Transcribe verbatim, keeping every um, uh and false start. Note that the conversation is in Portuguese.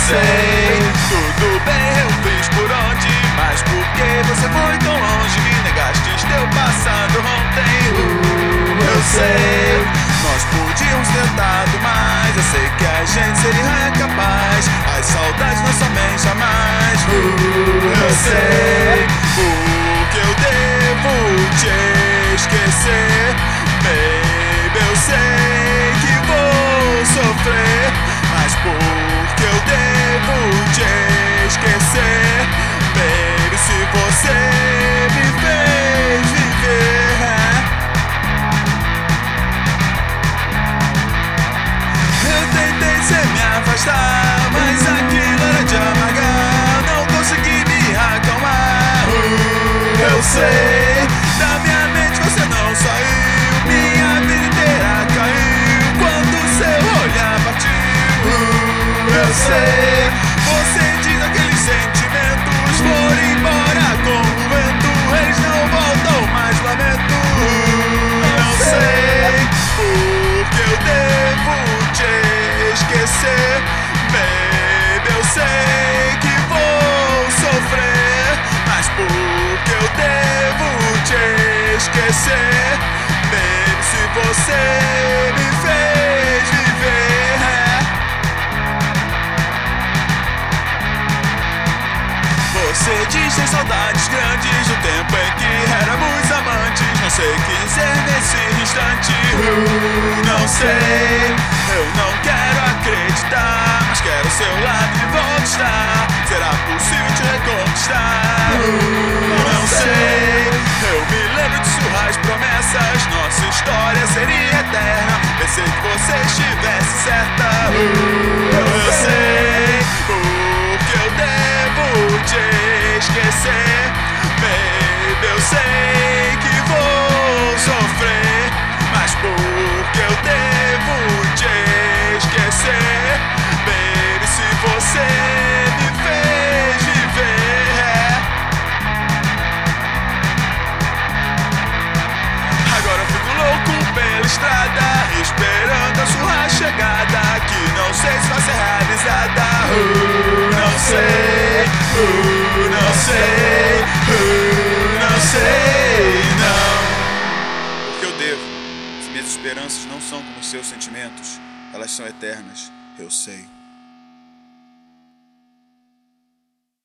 sei. Tudo bem, eu fiz por onde, mas por que você foi tão longe? Me negaste teu passado ontem. Uh, eu sei. Nós podíamos ter tentado mais, eu sei que a gente seria capaz. As saudades não somem jamais. Uh, eu sei. O que eu devo te esquecer, baby, eu sei que vou sofrer, mas por que eu devo te esquecer, baby, se você me fez viver? Eu tentei sem me afastar, mas aquilo era de amargar. Não consegui me acalmar. uh, Eu sei, da minha mente você não saiu. Minha vida inteira caiu quando seu olhar partiu. uh, Eu sei, você diz aqueles sentimentos foram embora com o vento. Eles não voltam mais, lamento. uh, Não sei o que eu devo te esquecer, baby, eu sei que vou sofrer, mas por que eu devo te esquecer, baby, se você me fez viver? Você diz ter saudades grandes do tempo em que éramos amantes. Não sei o que dizer nesse instante. uh, Não sei, eu não quero acreditar, mas quero seu lado de volta estar. Será possível te reconquistar? uh, Não sei, eu me lembro de surras promessas. Nossa história seria eterna. Pensei que você estivesse certa. uh, Eu sei o que eu devo te esquecer, baby, eu sei que vou sofrer, mas por que eu devo te esquecer, baby, se você me fez viver? Agora eu fico louco pela estrada, esperando a sua chegada, que não sei se vai ser realizada. uh, Não sei, uh, não sei, uh, não sei, não. Porque eu devo. Se minhas esperanças não são como seus sentimentos, elas são eternas, eu sei.